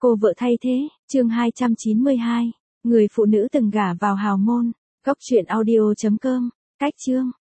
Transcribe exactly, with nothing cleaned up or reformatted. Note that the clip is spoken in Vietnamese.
Cô vợ thay thế, chương hai trăm chín mươi hai. Người phụ nữ từng gả vào hào môn. Góc truyện audio chấm com. Cách chương.